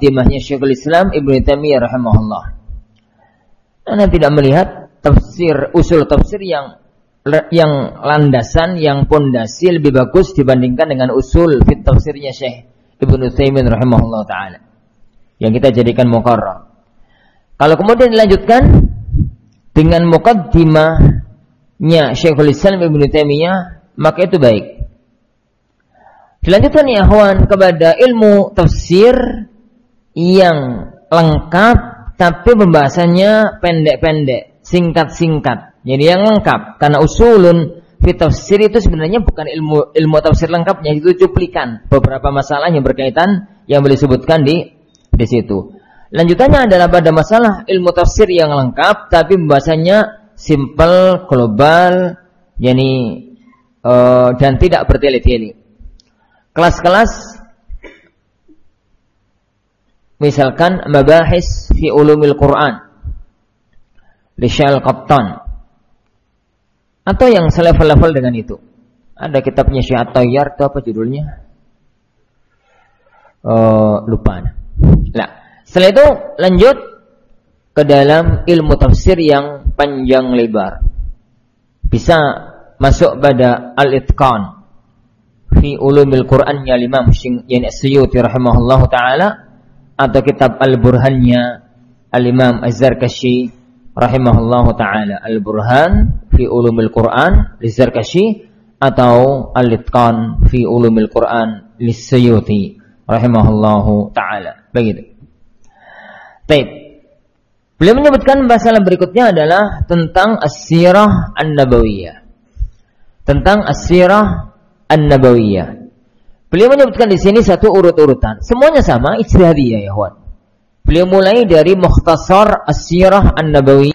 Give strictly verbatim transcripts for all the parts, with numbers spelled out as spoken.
muqaddimahnya Syekhul Islam Ibnu Taimiyah rahimahullah. Anda tidak melihat tafsir usul tafsir yang yang landasan, yang pondasi lebih bagus dibandingkan dengan usul fit tafsirnya Syekh Ibnu Taimiyah rahimahullah taala yang kita jadikan muqarrar. Kalau kemudian dilanjutkan dengan muqaddimahnya Syekhul Islam Ibnu Taimiyah, maka itu baik. Dilanjutkan ya ikhwan kepada ilmu tafsir yang lengkap tapi pembahasannya pendek-pendek, singkat-singkat. Jadi yang lengkap, karena usulun fi tafsir itu sebenarnya bukan ilmu ilmu tafsir lengkapnya, itu cuplikan beberapa masalah yang berkaitan yang boleh disebutkan di di situ. Lanjutannya adalah pada masalah ilmu tafsir yang lengkap tapi pembahasannya simple, global, yani uh, dan tidak bertele-tele. Kelas-kelas misalkan mabahis fi ulumil Quran li Syekh Qattan atau yang selevel-level dengan itu. Ada kitabnya Syekh At-Tayyar, itu apa judulnya? Uh, lupa. Nah, setelah itu lanjut ke dalam ilmu tafsir yang panjang lebar. Bisa masuk pada Al-Itqan fi ulumil Qur'annya Imam Syekh As-Suyuti rahimahullahu taala, atau kitab Al-Burhannya Al-Imam Az-Zarkashi rahimahullahu taala, Al-Burhan fi ulumil Qur'an Liz-Zarkashi, atau Al-Itqan fi ulumil Qur'an Lis-Suyuti rahimahullahu taala. Begitu. Baik. Beliau menyebutkan masalah berikutnya adalah tentang as-sirah an-nabawiyah. Tentang as-sirah An-Nabawiyah. Beliau menyebutkan di sini satu urut-urutan. Semuanya sama, ijtihadiyah ya kawan. Beliau mulai dari Mukhtasar As-Sirah An-Nabawiyah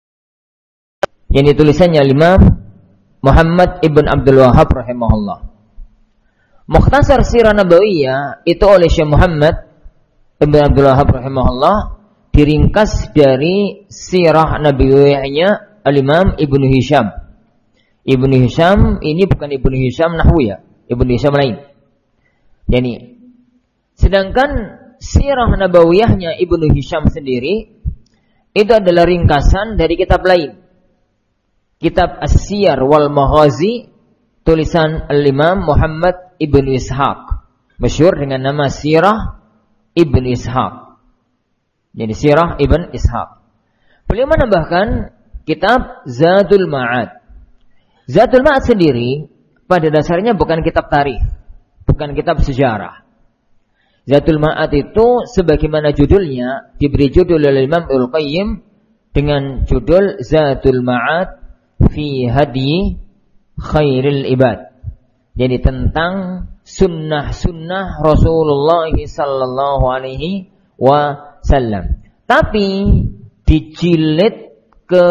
yang ditulisannya Imam Muhammad Ibn Abdul Wahhab rahimahullah. Mukhtasar Sirah Nabawiyah itu oleh Syekh Muhammad Ibn Abdul Wahhab rahimahullah diringkas dari Sirah Nabawiyahnya Al-Imam Ibnu Hisham. Ibnu Hisham ini bukan Ibnu Hisham Nahwiyah, Ibnu Hisham lain. Yani, sedangkan Sirah Nabawiyahnya Ibnu Hisham sendiri itu adalah ringkasan dari kitab lain. Kitab As-Siyar wal Maghazi tulisan Al-Imam Muhammad Ibnu Ishaq, masyhur dengan nama Sirah Ibnu Ishaq. Jadi Sirah Ibnu Ishaq. Beliau menambahkan kitab Zadul Ma'ad. Zadul Ma'ad sendiri pada dasarnya bukan kitab tarikh, bukan kitab sejarah. Zadul Ma'ad itu sebagaimana judulnya diberi judul oleh Imam Ibnu Qayyim dengan judul Zadul Ma'ad fi Hadi Khairil Ibad. Jadi tentang sunnah-sunnah Rasulullah sallallahu alaihi wasallam. Tapi dijilid ke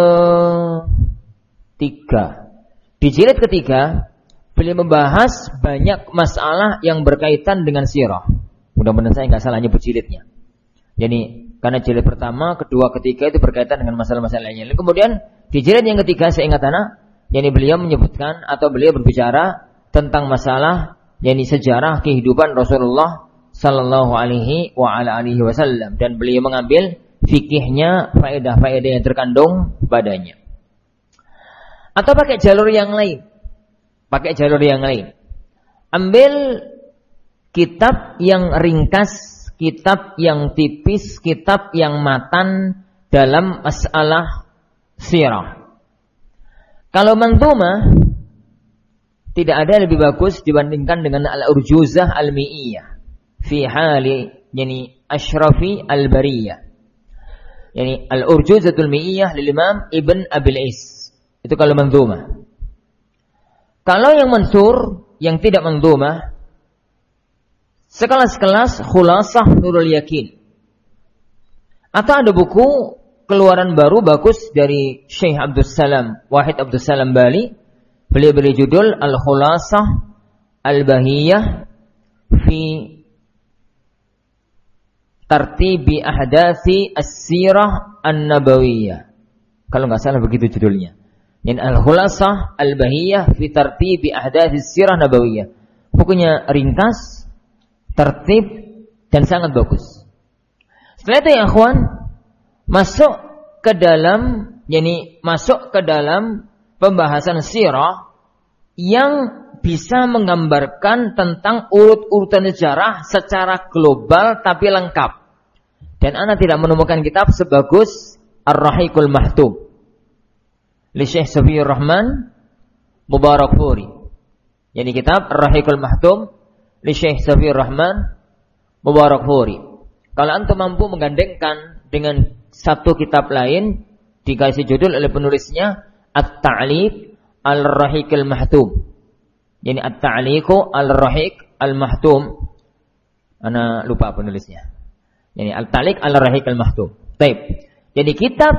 tiga. Di jilid ketiga, beliau membahas banyak masalah yang berkaitan dengan sirah. Mudah-mudahan saya nggak salah nyebut jilidnya. Jadi, karena jilid pertama, kedua, ketiga itu berkaitan dengan masalah-masalah lainnya. Dan kemudian, di jilid yang ketiga, saya ingat anak, yakni beliau menyebutkan atau beliau berbicara tentang masalah, yakni sejarah kehidupan Rasulullah Sallallahu Alaihi wa ala alihi Wasallam. Dan beliau mengambil fikihnya, faedah-faedah yang terkandung padanya. Atau pakai jalur yang lain. Pakai jalur yang lain. Ambil kitab yang ringkas, kitab yang tipis, kitab yang matan dalam masalah sirah. Kalau manzumah tidak ada lebih bagus dibandingkan dengan Al-Urjuzah Al-Mi'iyah fi hali yani Ashrafi Al-Bariyah. Yani Al-Urjuzatul Mi'iyah lil Imam Ibn Abil Is. Itu kalau manzumah. Kalau yang mansur, yang tidak manzumah, sekelas-kelas Khulasah Nurul Yakin. Atau ada buku keluaran baru bagus dari Syekh Abdul Salam, Wahid Abdul Salam Bali. Beliau beri judul Al-Khulasah Al-Bahiyah fi Tartibi Ahdathi As-Sirah An-Nabawiyah. Kalau nggak salah begitu judulnya. Yang Al-Khulasah Al-Bahiyah fi Tartibi Ahdathi As-Sirah Nabawiyah. Bukunya ringkas, tertib dan sangat bagus. Setelah itu ya akhwan, masuk ke dalam, yakni masuk ke dalam pembahasan sirah yang bisa menggambarkan tentang urut-urutan sejarah secara global tapi lengkap. Dan ana tidak menemukan kitab sebagus Ar-Rahiqul Mahtum li Syekh Safiyur Rahman Mubarakfuri. Yani kitab Ar-Rahiqul Mahtum li Syekh Safiyur Rahman Mubarakfuri. Kalau antum mampu menggandengkan dengan satu kitab lain, dikasih judul oleh penulisnya At-Ta'liq Al-Rahiqul Mahtum. Yani At-Ta'liqu Al-Rahiq Al-Mahtum. Ana lupa penulisnya. Yani Al-Ta'liq Al-Rahiq Al-Mahtum. Baik. Jadi kitab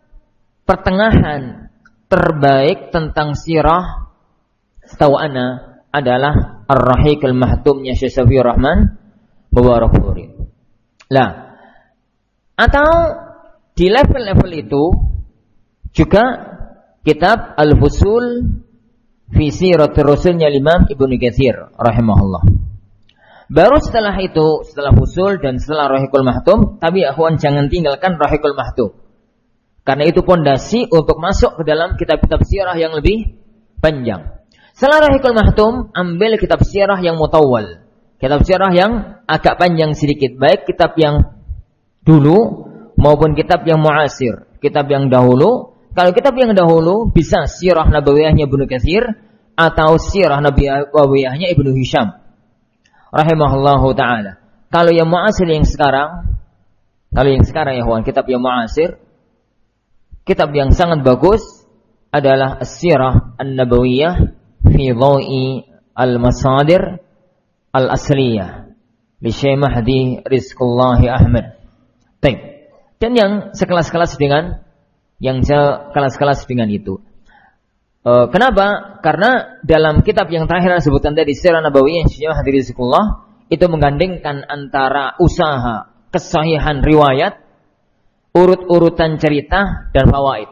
pertengahan terbaik tentang sirah setahu ana adalah Ar-Rahiq Al-Mahtumnya Syekh Safiyur Rahman Mubarakfuri. Lah, atau di level-level itu juga kitab Al-Fusul fi Siratir Rasulnya Imam Ibnu Katsir rahimahullah. Baru setelah itu, setelah Fusul dan setelah Rahiqul Mahtum, tapi akhwan jangan tinggalkan Rahiqul Mahtum. Karena itu pondasi untuk masuk ke dalam kitab-kitab sirah yang lebih panjang. Setelah Rahiqul Mahtum, ambil kitab sirah yang mutawwal. Kitab sirah yang agak panjang sedikit, baik kitab yang dulu maupun kitab yang muasir, kitab yang dahulu. Kalau kitab yang dahulu bisa sirah nabawiyahnya Ibnu Katsir atau sirah nabawiyahnya Ibnu Hisham rahimahullahu taala. Kalau yang muasir yang sekarang, kalau yang sekarang ya kawan, kitab yang muasir, kitab yang sangat bagus adalah As-Sirah An-Nabawiyah fi Dhawi Al-Masadir Al-Asliyah li Syekh Mahdi Rizqullahi Ahmad. Baik. Dan yang sekelas-kelas dengan yang sekelas-kelas dengan itu. E, kenapa? Karena dalam kitab yang terakhir disebutkan tadi Sirah Nabawiyah Syekh Mahdi Rizqullah itu menggandengkan antara usaha kesahihan riwayat, urut-urutan cerita dan fawaid.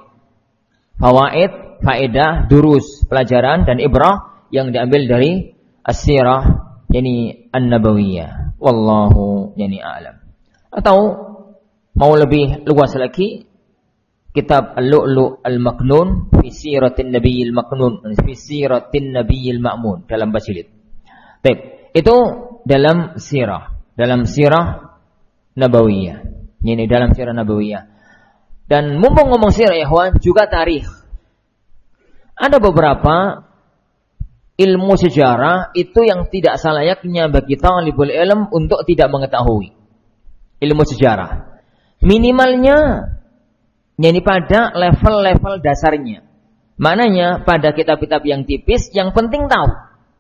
Fawaid, faedah, durus, pelajaran dan ibrah yang diambil dari As-Sirah yani An-Nabawiyah. Wallahu yani a'lam. Atau mau lebih luas lagi, kitab Al-Lu'lu' Al-Maknun fi Siratin Nabiyil Maknun, fi Siratin Nabiyil Ma'mun dalam Bajilid. Baik, itu dalam sirah, dalam sirah Nabawiyah. Ini dalam sirah Nabawiyah. Dan mumpung ngomong sirah ya kawan, juga tarikh. Ada beberapa ilmu sejarah itu yang tidak selayaknya bagi talibul ilm untuk tidak mengetahui ilmu sejarah. Minimalnya yakni pada level-level dasarnya. Maknanya pada kitab-kitab yang tipis yang penting tahu.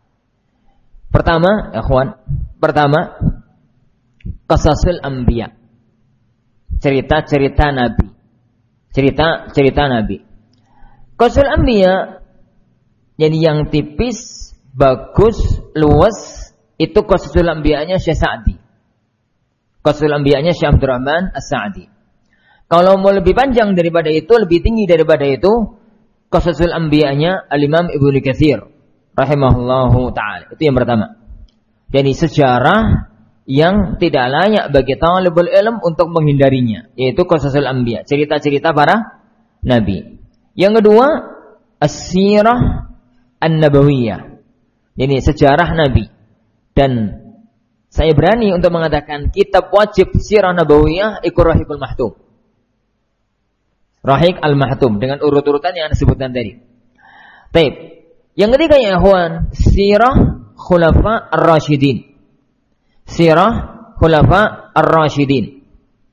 Pertama, ya kawan, pertama Qasasul Anbiya. Cerita-cerita Nabi. Cerita-cerita Nabi. Qasasul Anbiya jadi yang tipis, bagus, luas, itu Qasasul Anbiya'nya Syekh Sa'di. Qasasul Anbiya'nya Syekh Abdurrahman As-Sa'di. Kalau mau lebih panjang daripada itu, lebih tinggi daripada itu, Qasasul Anbiya'nya Al-Imam Ibnu Katsir rahimahullahu ta'ala. Itu yang pertama. Jadi sejarah yang tidak layak bagi talibul ilm untuk menghindarinya, yaitu Qasasul Anbiya, cerita-cerita para nabi. Yang kedua, As-Sirah An-Nabawiyah. Ini sejarah Nabi. Dan saya berani untuk mengatakan kitab wajib Sirah Nabawiyah ikut Rahiqul Mahtum. Rahiq Al-Mahtum dengan urut-urutan yang disebutkan tadi. Baik. Yang ketiga ya ikhwan, Sirah Khulafa Ar-Rasyidin. Sirah Khulafa Ar-Rasyidin.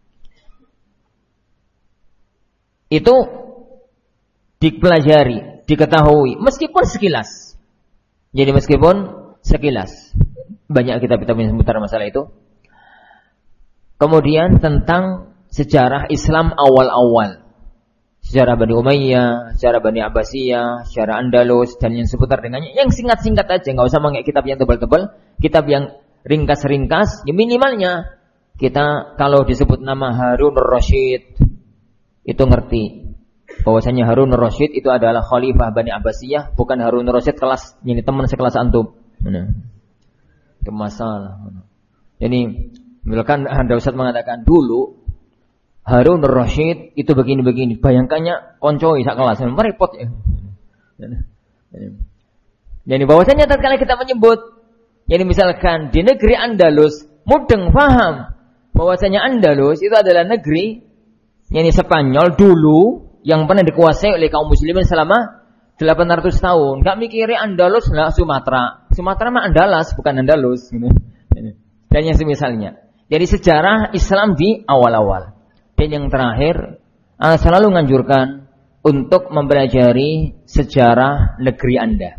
Itu dipelajari, diketahui meskipun sekilas. Jadi meskipun sekilas, banyak kitab-kitab yang seputar masalah itu. Kemudian tentang sejarah Islam awal-awal, sejarah Bani Umayyah, sejarah Bani Abbasiyah, sejarah Andalus dan yang seputar dengannya. Yang singkat-singkat aja, nggak usah pakai kitab yang tebal-tebal, kitab yang ringkas-ringkas. Ya minimalnya kita kalau disebut nama Harun Ar-Rasyid itu ngerti bahwasanya Harun Ar-Rasyid itu adalah khalifah Bani Abbasiyah, bukan Harun Ar-Rasyid kelas ini teman sekelas antum. Mana? Itu masalah. Jadi misalkan Anda Ustaz mengatakan dulu Harun ar-Rasyid itu begini-begini. Bayangkannya koncoi sak kelas, merepot ya. Jadi bahwasanya tatkala kita menyebut, jadi misalkan di negeri Andalus, mudeng paham bahwasanya Andalus itu adalah negeri yakni Spanyol dulu yang pernah dikuasai oleh kaum muslimin selama delapan ratus tahun. Enggak mikiri Andalus lah Sumatera. Sumatera mah Andalas bukan Andalus gitu. Dan yang semisalnya. Jadi sejarah Islam di awal-awal. Dan yang terakhir, saya selalu menganjurkan untuk mempelajari sejarah negeri Anda.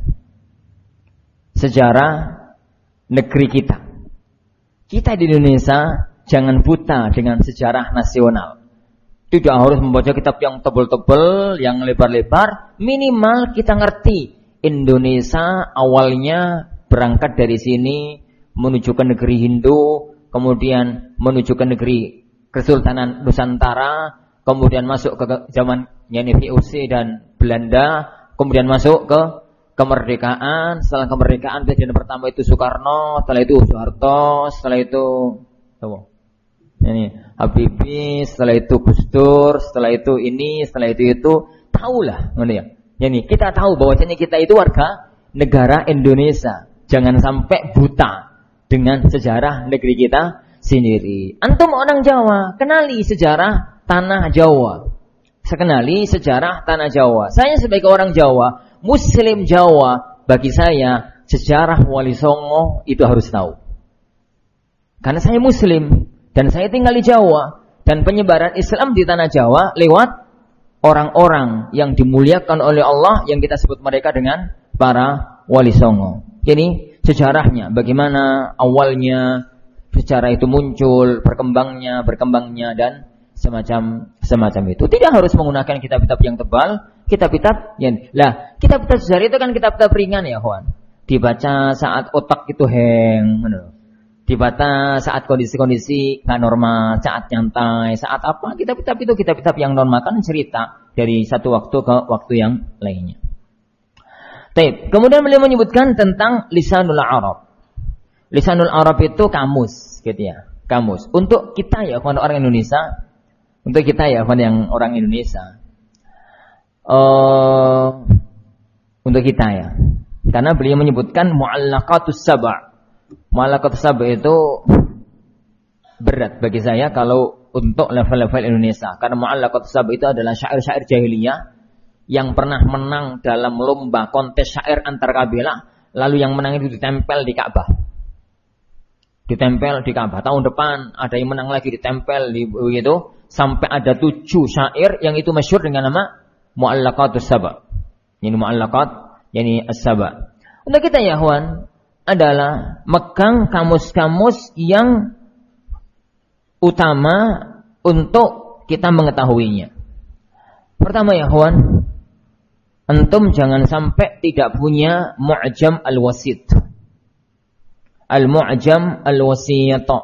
Sejarah negeri kita. Kita di Indonesia jangan buta dengan sejarah nasional. Tidak harus membaca kitab yang tebal-tebal, yang lebar-lebar. Minimal kita ngerti Indonesia awalnya berangkat dari sini menuju ke negeri Hindu, kemudian menuju ke negeri Kesultanan Nusantara, kemudian masuk ke zaman yani V O C dan Belanda, kemudian masuk ke kemerdekaan. Setelah kemerdekaan presiden pertama itu Soekarno, setelah itu Soeharto, setelah itu apa? Ini Habibie, setelah itu Gus Dur, setelah itu ini, setelah itu itu, tahulah, ngono ya. Yani kita tahu bahwasanya kita itu warga negara Indonesia. Jangan sampai buta dengan sejarah negeri kita sendiri. Antum orang Jawa, kenali sejarah tanah Jawa. Sekenali sejarah tanah Jawa. Saya sebagai orang Jawa, Muslim Jawa, bagi saya sejarah Wali Songo itu harus tahu. Karena saya Muslim dan saya tinggal di Jawa, dan penyebaran Islam di tanah Jawa lewat orang-orang yang dimuliakan oleh Allah yang kita sebut mereka dengan para Wali Songo. Jadi sejarahnya bagaimana awalnya sejarah itu muncul, berkembangnya, berkembangnya dan semacam semacam itu. Tidak harus menggunakan kitab-kitab yang tebal, kitab-kitab yang lah, kitab-kitab sejarah itu kan kitab-kitab ringan ya, kawan. Dibaca saat otak itu hang, dibaca saat kondisi-kondisi nggak normal, saat nyantai, saat apa? Kitab-kitab itu kitab-kitab yang normal kan cerita dari satu waktu ke waktu yang lainnya. Baik, kemudian beliau menyebutkan tentang lisanul Arab. Lisanul Arab itu kamus, gitu ya, kamus. Untuk kita ya, kawan orang Indonesia, untuk kita ya, kawan yang orang Indonesia, uh, untuk kita ya, karena beliau menyebutkan mu'allaqatus sab'. Mu'allaqatus sab' itu berat bagi saya kalau untuk level-level Indonesia, karena mu'allaqatus sab' itu adalah syair-syair jahiliyah yang pernah menang dalam lomba kontes syair antar kabilah, lalu yang menang itu ditempel di Ka'bah. Ditempel di Ka'bah. Tahun depan ada yang menang lagi, ditempel di begitu sampai ada tujuh syair yang itu masyhur dengan nama Mu'allaqatus Sab'. Ini mu'allaqat, yani as-sab'. Untuk kita ya, kawan, adalah megang kamus-kamus yang utama untuk kita mengetahuinya. Pertama ya, kawan, antum jangan sampai tidak punya Mu'jam al-Wasit. Al-Mu'jam al-Wasiyata.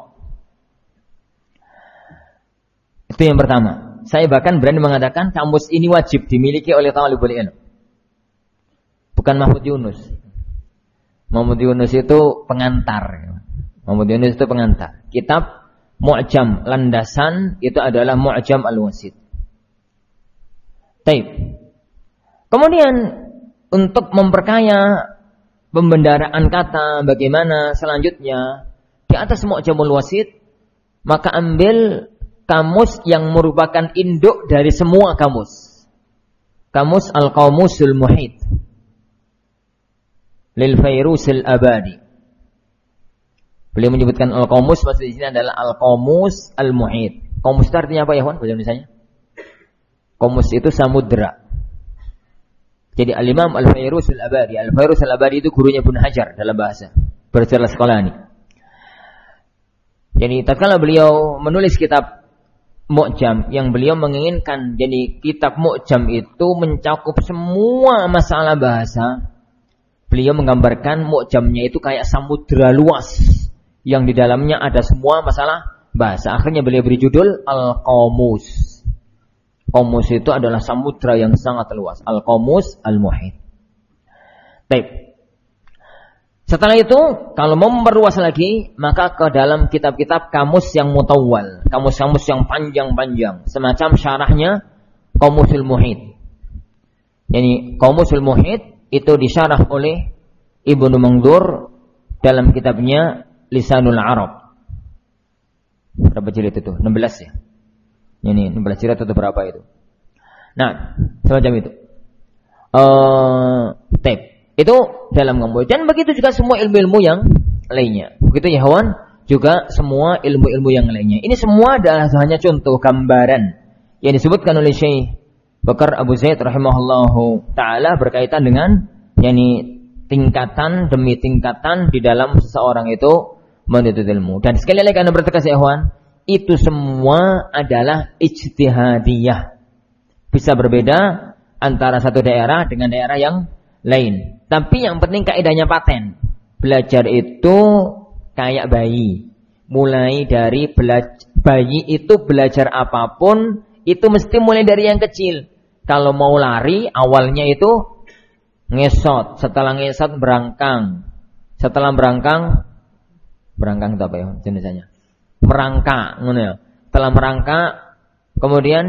Itu yang pertama. Saya bahkan berani mengatakan kamus ini wajib dimiliki oleh talibul ilm. Bukan Mahmud Yunus. Mahmud Yunus itu pengantar. Mahmud Yunus itu pengantar. Kitab Mu'jam landasan itu adalah Mu'jam al-Wasit. Taib. Kemudian untuk memperkaya pembendaraan kata bagaimana selanjutnya di atas Mu'jamul Wasit, maka ambil kamus yang merupakan induk dari semua kamus. Kamus Al-Qamusul Muhit lil Fairusil Abadi. Beliau menyebutkan Al-Qamus, maksud di sini adalah Al-Qamus Al-Muhit. Qamus itu artinya apa ya, kawan? Bahasa Indonesianya? Qamus itu samudra. Jadi Al-Imam Al-Fairuz Al-Abadi. Al-Fairuz Al-Abadi itu gurunya Ibnu Hajar dalam bahasa Berjala Asqalani. Jadi tatkala beliau menulis kitab Mu'jam, yang beliau menginginkan jadi kitab Mu'jam itu mencakup semua masalah bahasa. Beliau menggambarkan Mu'jamnya itu kayak samudra luas yang di dalamnya ada semua masalah bahasa. Akhirnya beliau beri judul Al-Qamus. Qamus itu adalah samudra yang sangat luas. Al-Qamus Al-Muhit. Baik. Setelah itu, kalau mau memperluas lagi, maka ke dalam kitab-kitab kamus yang mutawwal, kamus-kamus yang panjang-panjang, semacam syarahnya Qamusul Muhit. Yani Qamusul Muhit itu disyarah oleh Ibnu Mandur dalam kitabnya Lisanul Arab. Berapa jilid itu? enam belas ya. Ini enam belas jilid atau berapa itu? Nah, semacam itu. Eh, uh, tape. Itu dalam kamus. Dan begitu juga semua ilmu-ilmu yang lainnya. Begitu ya kawan, juga semua ilmu-ilmu yang lainnya. Ini semua adalah hanya contoh gambaran yang disebutkan oleh Syekh Bakar Abu Zaid rahimahullahu taala berkaitan dengan yakni tingkatan demi tingkatan di dalam seseorang itu menuntut ilmu. Dan sekali lagi Anda bertegas ya kawan, itu semua adalah ijtihadiyah. Bisa berbeda antara satu daerah dengan daerah yang lain. Tapi yang penting kaidahnya paten. Belajar itu kayak bayi. Mulai dari belajar, bayi itu belajar apapun, itu mesti mulai dari yang kecil. Kalau mau lari, awalnya itu ngesot. Setelah ngesot, berangkang. Setelah berangkang, berangkang itu apa ya jenisnya? Merangkak. Setelah merangkak, kemudian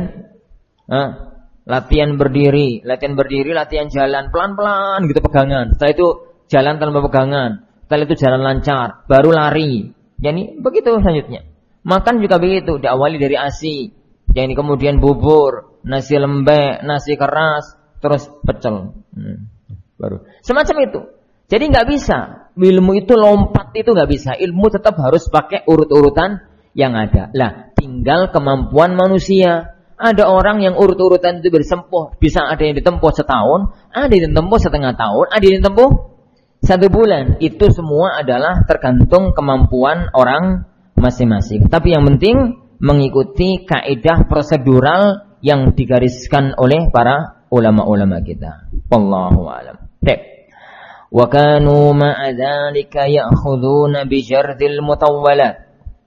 eh, latihan berdiri, latihan berdiri, latihan jalan pelan-pelan gitu pegangan. Setelah itu jalan tanpa pegangan. Setelah itu jalan lancar, baru lari. Jadi begitu selanjutnya. Makan juga begitu, diawali dari A S I. Jadi kemudian bubur, nasi lembek, nasi keras, terus pecel. Hmm, baru. Semacam itu. Jadi nggak bisa. Ilmu itu lompat itu nggak bisa. Ilmu tetap harus pakai urut-urutan yang ada. Lah, tinggal kemampuan manusia. Ada orang yang urut-urutan itu bersempuh, bisa ada yang ditempuh setahun, ada yang ditempuh setengah tahun, ada yang ditempuh satu bulan. Itu semua adalah tergantung kemampuan orang masing-masing. Tapi yang penting mengikuti kaidah prosedural yang digariskan oleh para ulama-ulama kita. Wallahu a'lam. Baik. Wa kanu ma'a dzalika ya'khuduna bi jardil mutawwalat.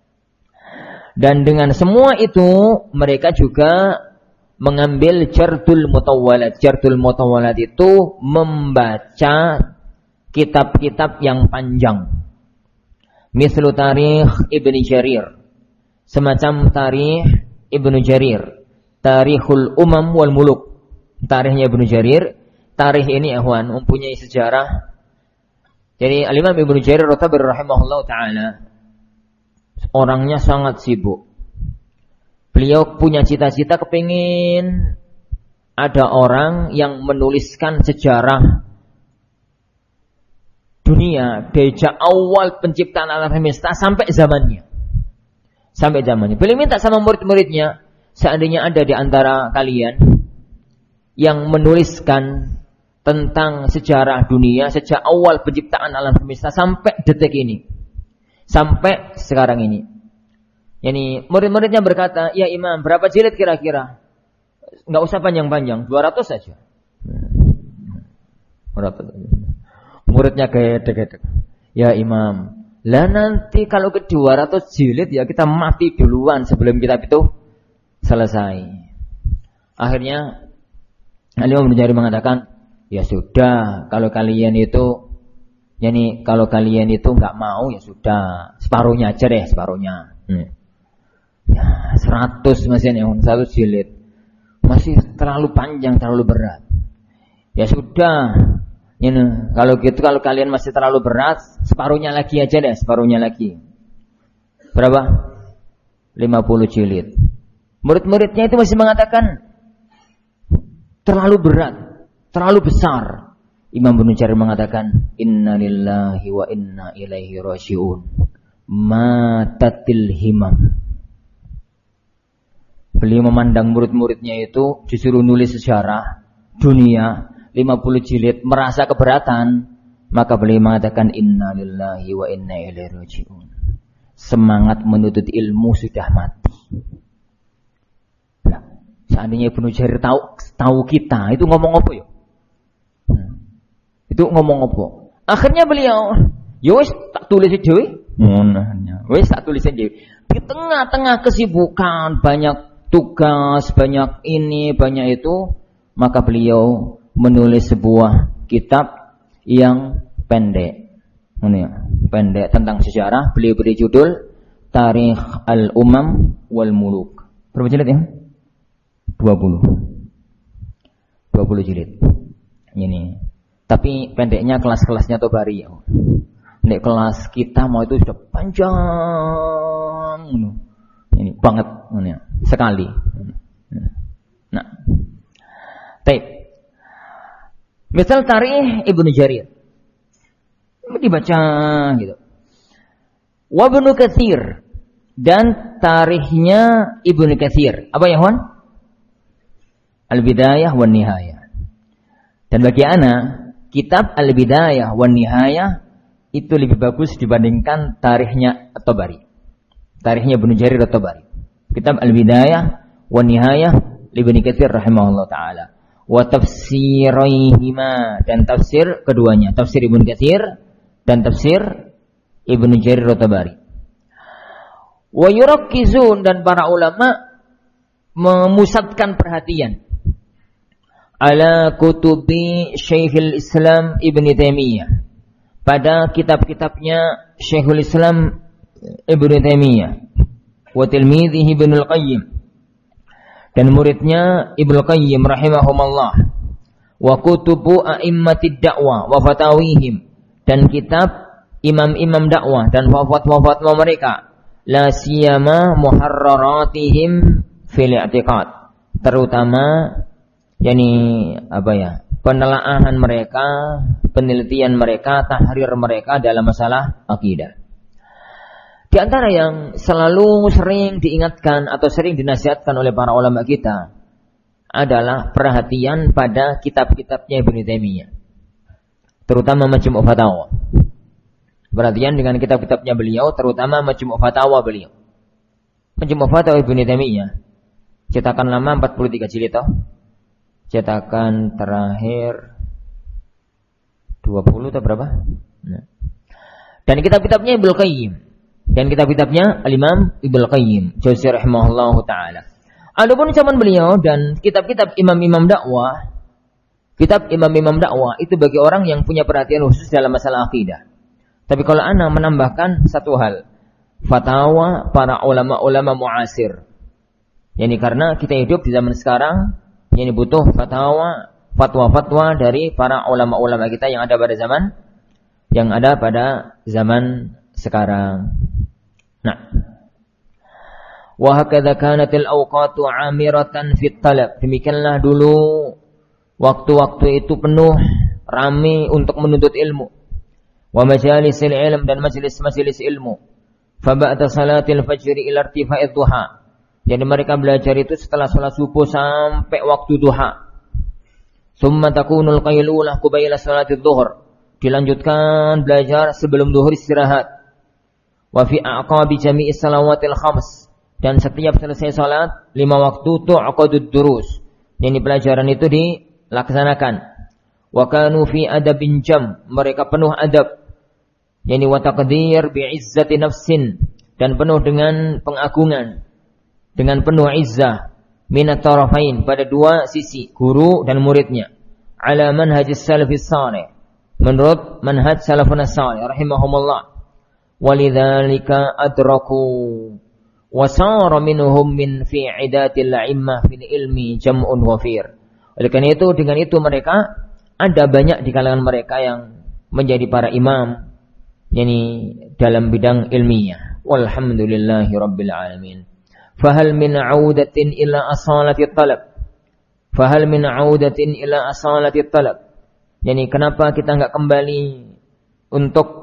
Dan dengan semua itu mereka juga mengambil jardul mutawwalat. Jardul mutawwalat itu membaca kitab-kitab yang panjang. Mislu tarikh Ibnu Jarir. Semacam tarikh Ibnu Jarir. Tarikhul Umam wal Muluk. Tarikhnya Ibnu Jarir. Tarikh ini ahwan mempunyai sejarah. Jadi Al-Imam Ibnu Jarir At-Tabari rahimahullah ta'ala orangnya sangat sibuk. Beliau punya cita-cita kepingin ada orang yang menuliskan sejarah dunia dari awal penciptaan alam semesta sampai zamannya. Sampai zamannya. Beliau minta sama murid-muridnya, seandainya ada di antara kalian yang menuliskan tentang sejarah dunia sejak awal penciptaan alam semesta sampai detik ini. Sampai sekarang ini. Yani murid-muridnya berkata, ya Imam, berapa jilid kira-kira? Enggak usah panjang-panjang, dua ratus saja. Berapa? Muridnya gedek-gedek. Ya Imam, lah nanti kalau ke dua ratus jilid ya kita mati duluan sebelum kitab itu selesai. Akhirnya Al-Imam Ibnu Jarir mengatakan, ya sudah, kalau kalian itu Yani kalau kalian itu nggak mau ya sudah, separuhnya aja deh, separuhnya. Hmm. Ya, seratus masih yang satu jilid. Masih terlalu panjang, terlalu berat. Ya sudah. Ini kalau gitu kalau kalian masih terlalu berat, separuhnya lagi aja deh, separuhnya lagi. Berapa? lima puluh jilid. Murid-muridnya itu masih mengatakan terlalu berat, terlalu besar. Imam Ibnu Jarir mengatakan, Inna lillahi wa inna ilaihi raji'un. Matatil himam. Beliau memandang murid-muridnya itu disuruh nulis sejarah dunia lima puluh jilid, merasa keberatan, maka beliau mengatakan, Inna lillahi wa inna ilaihi raji'un. Semangat menuntut ilmu sudah mati. Nah, seandainya Ibnu Jarir tahu tahu kita, itu ngomong apa ya? Itu ngomong apa? Akhirnya beliau, ya wis tak tulis dhewe. Ngono. Wis tak tulis dhewe. Di tengah-tengah kesibukan, banyak tugas, banyak ini, banyak itu, maka beliau menulis sebuah kitab yang pendek. Ini ya, pendek tentang sejarah. Beliau beri judul Tarikh Al-Umam wal Muluk. Berapa jilid ya? dua puluh. dua puluh jilid. Ini. Tapi pendeknya kelas-kelasnya Tobari ya. Nek kelas kita mau itu sudah panjang. Ini banget ini sekali. Nah. Baik. Misal Tarikh Ibnu Jarir. Dibaca gitu. Wa Ibnu Katsir dan tarikhnya Ibnu Katsir. Apa ya, Wan? Al-Bidayah wan Nihayah. Dan bagi ana, kitab Al-Bidayah wan Nihayah itu lebih bagus dibandingkan tarikhnya At-Tabari. Tarikhnya Ibnu Jarir At-Tabari. Kitab Al-Bidayah wan Nihayah Ibnu Katsir rahimahullah taala. Wa tafsiraihima dan tafsir keduanya, tafsir Ibnu Katsir dan tafsir Ibnu Jarir At-Tabari. Wa yurakkizun dan para ulama memusatkan perhatian ala kutubi Syekhul Islam Ibn Taimiyah, pada kitab-kitabnya Syekhul Islam Ibn Taimiyah wa tilmidhihi Ibnu Al-Qayyim dan muridnya Ibnu Al-Qayyim rahimahumullah, wa kutubu a'immatid da'wah wa fatawihim dan kitab imam-imam dakwah dan fatwa-fatwa mereka, la siyama muharraratihim fil i'tiqad, terutama yakni apa ya, penelaahan mereka, penelitian mereka, tahrir mereka dalam masalah akidah. Di antara yang selalu sering diingatkan atau sering dinasihatkan oleh para ulama kita adalah perhatian pada kitab-kitabnya Ibnu Taimiyah, terutama Majmu' Fatawa. Perhatian dengan kitab-kitabnya beliau, terutama Majmu' Fatawa beliau. Majmu' Fatawa Ibnu Taimiyah cetakan lama empat puluh tiga jilid toh. Cetakan terakhir dua puluh atau berapa? Nah. Dan kitab-kitabnya Ibnu Qayyim dan kitab-kitabnya Al-Imam Ibnu Qayyim Jauziyah rahimahullahu taala. Adapun zaman beliau dan kitab-kitab imam-imam dakwah, kitab imam-imam dakwah itu bagi orang yang punya perhatian khusus dalam masalah akidah. Tapi kalau ana menambahkan satu hal, fatwa para ulama-ulama muasir. Yani karena kita hidup di zaman sekarang, ini butuh fatwa, fatwa-fatwa dari para ulama-ulama kita yang ada pada zaman yang ada pada zaman sekarang. Nah, wa hakadha kanatil awqatu 'amiratan fit talab. Demikianlah dulu waktu-waktu itu penuh, ramai untuk menuntut ilmu. Wa majalisil ilm dan majelis-majelis ilmu. Fa ba'da salatil fajr ila irtifa'id duha. Jadi mereka belajar itu setelah salat subuh sampai waktu duha. Summa takunul qaylulah qubayla salatid dhuhr. Dilanjutkan belajar sebelum zuhur istirahat. Wa fi aqabi jami'i salawatil khams. Dan setiap selesai salat lima waktu tu'qadud durus. Ini pelajaran itu dilaksanakan. Wa kanu fi adabin jam. Mereka penuh adab. Yani wa taqdir bi'izzati nafsin. Dan penuh dengan pengagungan. Dengan penuh izzah minat tarafain, pada dua sisi, guru dan muridnya, ala manhajis salafis salih, menurut manhaj salafun salih rahimahumullah. Walidzalika adraku wa sara minhum min fi idatil a'immah fil ilmi jam'un wafir. Oleh karena itu, dengan itu mereka ada banyak di kalangan mereka yang menjadi para imam, yakni dalam bidang ilmiah. Walhamdulillahi rabbil alamin. Fahal min 'audatin ila asalati talab. Fahal min 'audatin ila asalati talab. Yani kenapa kita enggak kembali untuk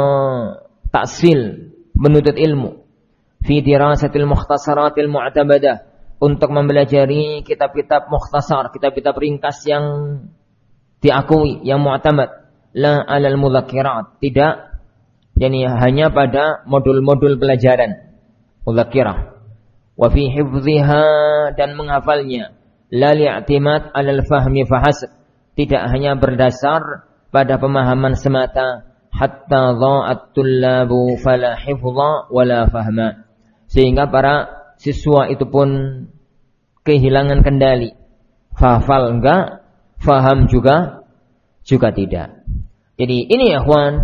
mentaksil, menuntut ilmu fi dirasatil mukhtasaratil mu'tabadah, untuk mempelajari kitab-kitab mukhtasar, kitab-kitab ringkas yang diakui, yang mu'tamad, la 'alal mudzakirat, tidak yani hanya pada modul-modul pelajaran mudzakirah. Wa fi hifdhiha, dan menghafalnya, la li'timad 'alal fahmi fahasb, tidak hanya berdasar pada pemahaman semata, hatta dha'at tullabu fala hifdha wala fahma, sehingga para siswa itu pun kehilangan kendali, hafal enggak, faham juga juga tidak. Jadi ini ya ikhwan,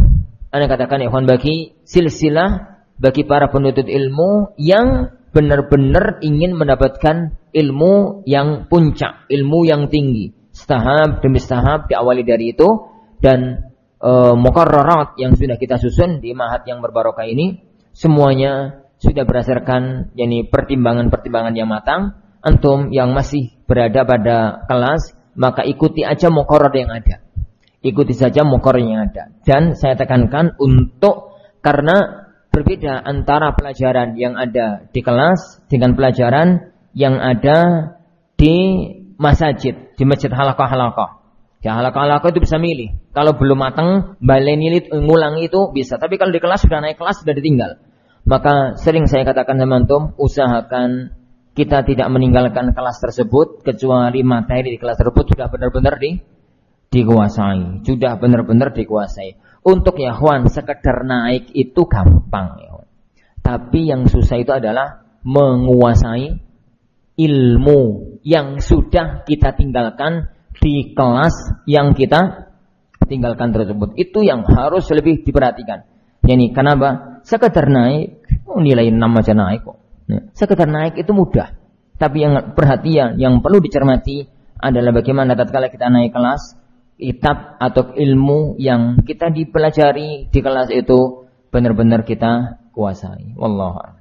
Anda katakan ikhwan bagi silsilah bagi para penuntut ilmu yang benar-benar ingin mendapatkan ilmu yang puncak, ilmu yang tinggi. Setahap demi setahap diawali dari itu dan e, muqarrarat yang sudah kita susun di ma'had yang berbarokah ini semuanya sudah berdasarkan yakni pertimbangan-pertimbangan yang matang. Antum yang masih berada pada kelas, maka ikuti aja muqarrar yang ada. Ikuti saja muqarrar yang ada. Dan saya tekankan untuk karena berbeda antara pelajaran yang ada di kelas dengan pelajaran yang ada di masjid, di masjid halaqah-halaqah. Ya halaqah-halaqah itu bisa milih. Kalau belum matang, baleni ngulang itu bisa. Tapi kalau di kelas sudah naik kelas sudah ditinggal. Maka sering saya katakan sama antum, usahakan kita tidak meninggalkan kelas tersebut kecuali materi di kelas tersebut sudah benar-benar di, dikuasai, sudah benar-benar dikuasai. Untuk ya ikhwan sekedar naik itu gampang ya. Tapi yang susah itu adalah menguasai ilmu yang sudah kita tinggalkan di kelas yang kita tinggalkan tersebut. Itu yang harus lebih diperhatikan. Yani kenapa? Sekedar naik, oh, nilai enam aja naik kok. Nah, sekedar naik itu mudah, tapi yang perhatian yang perlu dicermati adalah bagaimana tatkala kita naik kelas, kitab atau ilmu yang kita dipelajari di kelas itu benar-benar kita kuasai. Wallahu a'lam.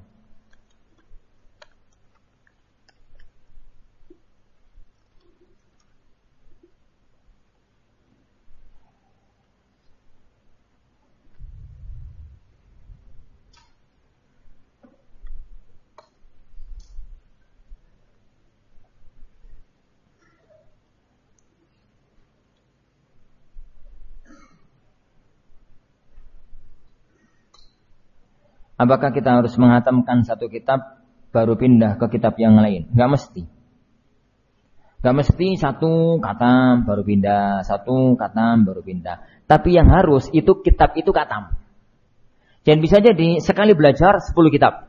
Apakah kita harus menghatamkan satu kitab baru pindah ke kitab yang lain? Gak mesti. Gak mesti satu khatam baru pindah, satu khatam baru pindah. Tapi yang harus itu kitab itu khatam. Dan bisa jadi sekali belajar sepuluh kitab.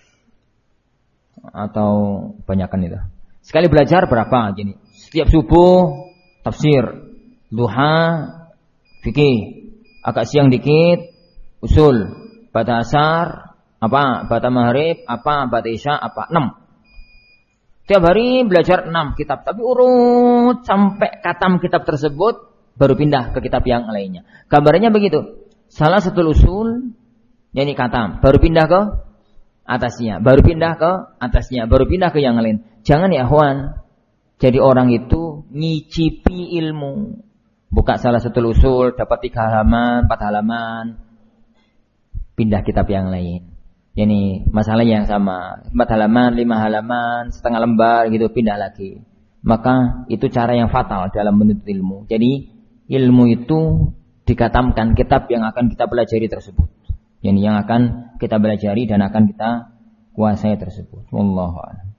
Atau banyakkan itu. Sekali belajar berapa? Jadi setiap subuh tafsir, duha, fikih, agak siang dikit usul. Bata asar, apa? Bata maghrib, apa? Bata isya, apa? enam. Tiap hari belajar enam kitab. Tapi urut sampai khatam kitab tersebut, baru pindah ke kitab yang lainnya. Gambarnya begitu. Salah satu usul, yakni khatam. Baru pindah ke atasnya. Baru pindah ke atasnya. Baru pindah ke yang lain. Jangan ya ikhwan. Jadi orang itu ngicipi ilmu. Buka salah satu usul, dapat tiga halaman, empat halaman. Pindah kitab yang lain. Yani masalah yang sama. Empat halaman, lima halaman, setengah lembar gitu pindah lagi. Maka itu cara yang fatal dalam menuntut ilmu. Jadi ilmu itu dikhatamkan kitab yang akan kita pelajari tersebut. Yani yang akan kita pelajari dan akan kita kuasai tersebut. Wallahu a'lam.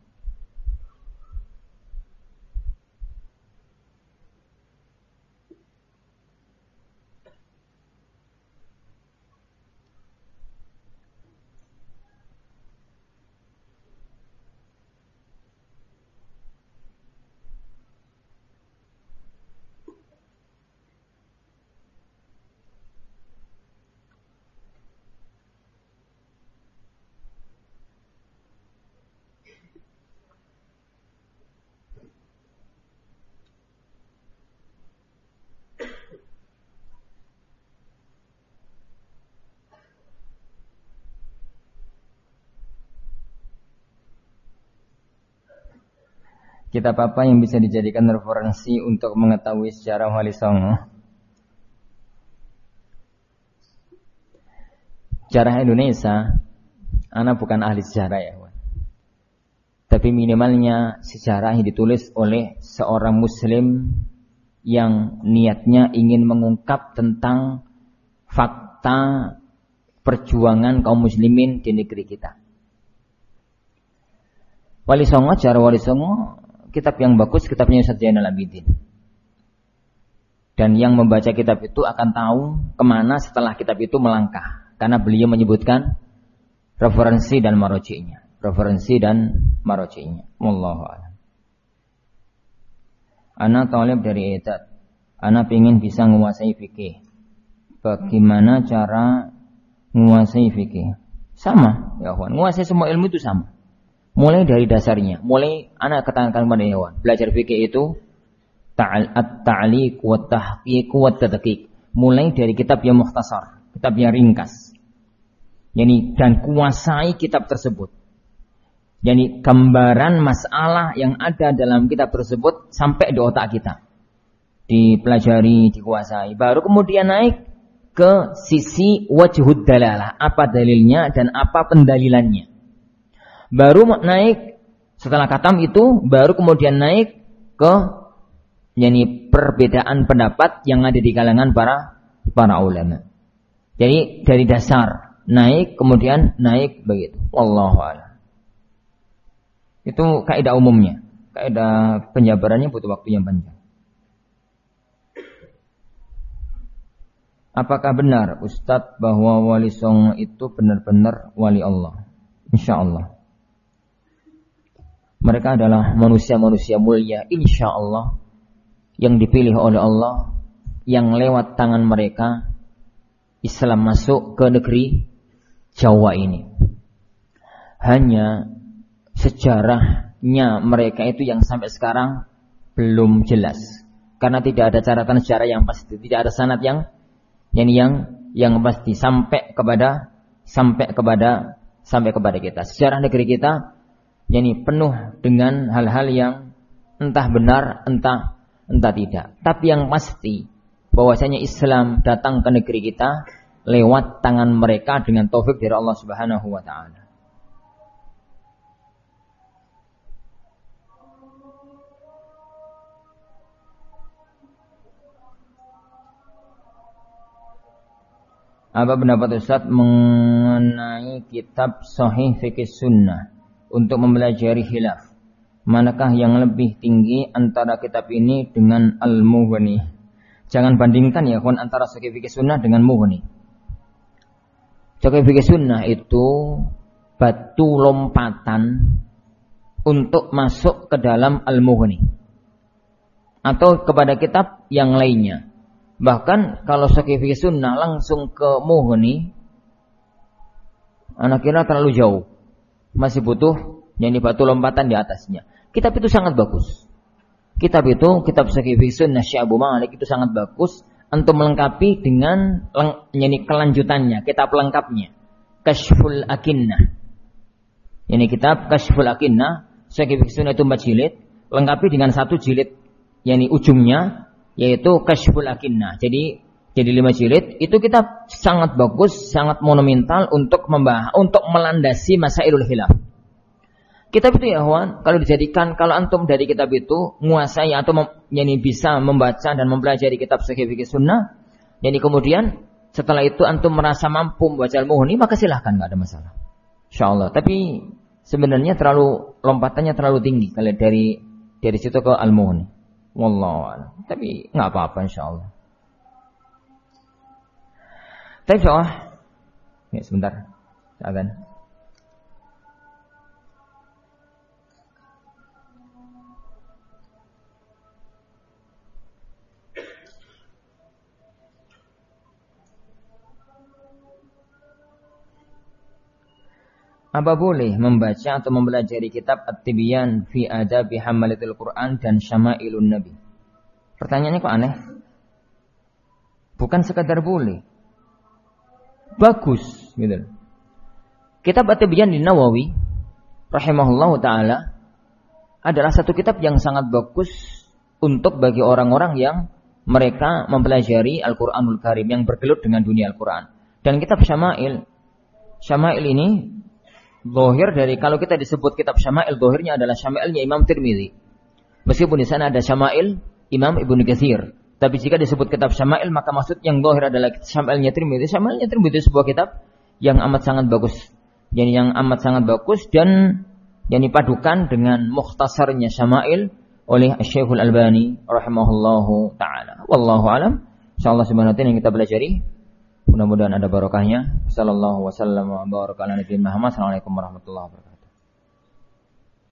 Kitab apa yang bisa dijadikan referensi untuk mengetahui sejarah Wali Songo? Sejarah Indonesia, anak bukan ahli sejarah ya, tapi minimalnya sejarah yang ditulis oleh seorang Muslim yang niatnya ingin mengungkap tentang fakta perjuangan kaum muslimin di negeri kita. Wali Songo, sejarah Wali Songo, kitab yang bagus, kitabnya Ustaz Zainal Abidin. Dan yang membaca kitab itu akan tahu kemana setelah kitab itu melangkah. Karena beliau menyebutkan referensi dan maroji'nya. Referensi dan maroji'nya. Wallahu a'lam. Ana talib dari Edat. Ana ingin bisa menguasai fikih. bagaimana cara menguasai fikih? Sama, ya kawan. Menguasai semua ilmu itu sama. Mulai dari dasarnya. Mulai anak katakan kepada ya kawan. Belajar fikih itu at-ta'liq wa tahqiq wa tadqiq. Mulai dari kitab yang mukhtasar, kitab yang ringkas. Yani dan kuasai kitab tersebut. Yani gambaran masalah yang ada dalam kitab tersebut sampai di otak kita. Dipelajari, dikuasai. Baru kemudian naik ke sisi wajhud dalalah, apa dalilnya dan apa pendalilannya. Baru naik setelah katam itu, baru kemudian naik ke yani perbedaan pendapat yang ada di kalangan para para ulama. Jadi dari dasar naik kemudian naik begitu. Wallahu a'lam. Itu kaidah umumnya. Kaidah penjabarannya butuh waktu yang panjang. Apakah benar Ustadz bahwa wali songo itu benar-benar wali Allah? Insya Allah. Mereka adalah manusia-manusia mulia, insya Allah, yang dipilih oleh Allah, yang lewat tangan mereka Islam masuk ke negeri Jawa ini. Hanya sejarahnya mereka itu yang sampai sekarang belum jelas, karena tidak ada catatan sejarah yang pasti, tidak ada sanad yang yang yang yang pasti sampai kepada sampai kepada sampai kepada kita. Sejarah negeri kita yakni penuh dengan hal-hal yang entah benar, entah entah tidak. Tapi yang pasti bahwasanya Islam datang ke negeri kita lewat tangan mereka dengan taufik dari Allah Subhanahu wa taala. Apa pendapat Ustaz mengenai kitab Sahih Fikih Sunnah untuk mempelajari khilaf? Manakah yang lebih tinggi antara kitab ini dengan Al-Mughni? Jangan bandingkan ya kawan antara Sahih Fikih Sunnah dengan Mughni. Sahih Fikih Sunnah itu batu lompatan untuk masuk ke dalam Al-Mughni atau kepada kitab yang lainnya. Bahkan kalau Sahih Fikih Sunnah langsung ke Mughni, anak kira terlalu jauh. Masih butuh yang batu lompatan di atasnya. Kitab itu sangat bagus. Kitab itu, kitab Sahih Fikih Sunnah Syekh Abu Malik itu sangat bagus untuk melengkapi dengan yani kelanjutannya, kitab lengkapnya. Kashful Akinnah. Yani kitab Kashful Akinnah, Sahih Fikih Sunnah itu empat jilid, lengkapi dengan satu jilid yani ujungnya yaitu Kashful Akinnah. Jadi jadi lima jilid itu kitab sangat bagus, sangat monumental untuk membahas, untuk melandasi masailul khilaf. Kitab itu ya kawan, kalau dijadikan kalau antum dari kitab itu menguasai atau mem, yani bisa membaca dan mempelajari kitab Sahih Fikih Sunnah, yani kemudian setelah itu antum merasa mampu membaca Al-Mughni, maka silahkan, enggak ada masalah. Insyaallah. Tapi sebenarnya terlalu lompatannya terlalu tinggi kalau dari dari situ ke Al-Mughni. Wallahu a'lam. Tapi enggak apa-apa insyaallah. Tapi soal ya sebentar. Silakan. Apa boleh membaca atau mempelajari kitab At-Tibyan fi Adabi Hammalatil Quran dan Syama'ilun Nabi? Pertanyaannya kok aneh? Bukan sekadar boleh. Bagus, gitu. Kitab At-Tibyan di Nawawi rahimahullahu taala adalah satu kitab yang sangat bagus untuk bagi orang-orang yang mereka mempelajari Al-Qur'anul Karim, yang bergelut dengan dunia Al-Qur'an. Dan kitab Syama'il, Syama'il ini zahir dari, kalau kita disebut kitab Syama'il, zahirnya adalah Syama'ilnya Imam Tirmidzi. Meskipun di sana ada Syama'il Imam Ibnu Katsir, tapi jika disebut kitab Syama'il maka maksud yang zahir adalah Syama'ilnya Tirmidzi. Syama'ilnya Tirmidzi sebuah kitab yang amat sangat bagus, yang yang amat sangat bagus dan yang dipadukan dengan mukhtasarnya Syama'il oleh Syekhul Albani rahimahullahu taala. Wallahu alam. Insyaallah subhanahu wa ta'ala yang kita pelajari mudah-mudahan ada barokahnya. Sallallahu wasallam wa baraka ala nabiyina Muhammad. Assalamualaikum warahmatullahi wabarakatuh.